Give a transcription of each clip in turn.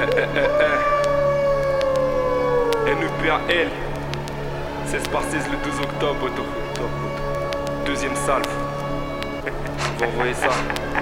NEPAL 16 par 16 le 12 octobre. Deuxième salve. On va envoyer ça.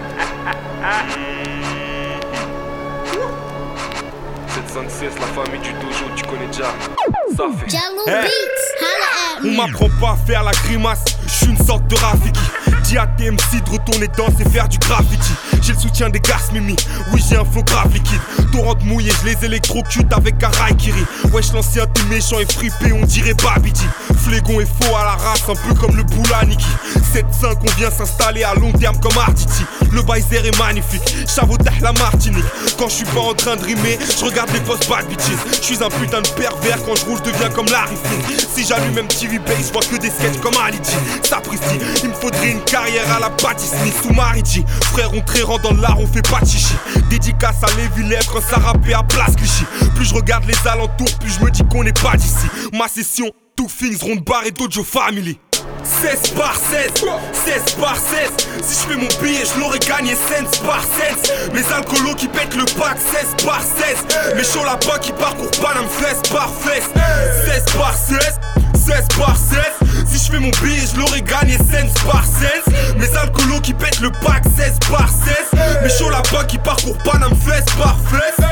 716, la famille du dojo, tu connais déjà. Ça fait. Jello Beats, holla at On me. m'apprend pas à faire la grimace, je suis une sorte de Rafiki. Dis à TMC de retourner danser et faire du graffiti. J'ai le soutien des garces mimi, oui j'ai un flow grave liquide. Torrent mouillé, je les électrocute avec un raikiri. Wesh l'ancien t'es méchant et fripé, on dirait Babidi. Flégon et faux à la race, un peu comme le Boulaniki. 7-5 on vient s'installer à long terme comme Arditi. Le Baiser est magnifique, Chavotah la Martinique. Quand je suis pas en train de rimer, je regarde les fausses bad bitches. Je suis un putain de pervers, quand je roule je deviens comme Larry Flynn. Si j'allume même TV Base, je vois que des sketchs comme Ali G. Sapristi, il me faudrait une carrière à la Patti Smith ou Marigi. Frère on très rend dans l'art, on fait pas de chichi. Dédicace à Lévi Lèvres quand ça rappait à Place Clichy. Plus je regarde les alentours, plus je me dis qu'on n'est pas d'ici. Ma session, Two Things, Ronde Bar et Dojo Family. 16 par 16, 16 par 16. Si je fais mon billet, je l'aurais gagné cents par cents. Mes alcoolos qui pètent le pack, 16 par 16. Mes chauds là-bas qui parcourent Paname fesse par fesse. 16 par 16, 16 par 16. Si je fais mon billet, je l'aurais gagné cents par cents. Mes alcoolos qui pètent le pack, 16 par 16. Mes chauds là-bas qui parcourent Paname fesse par fesse.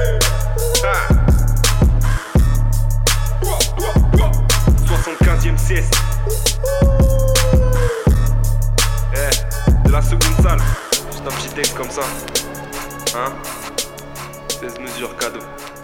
75e sieste. De la seconde salle. Juste un petit texte comme ça. Hein 16 mesures cadeau.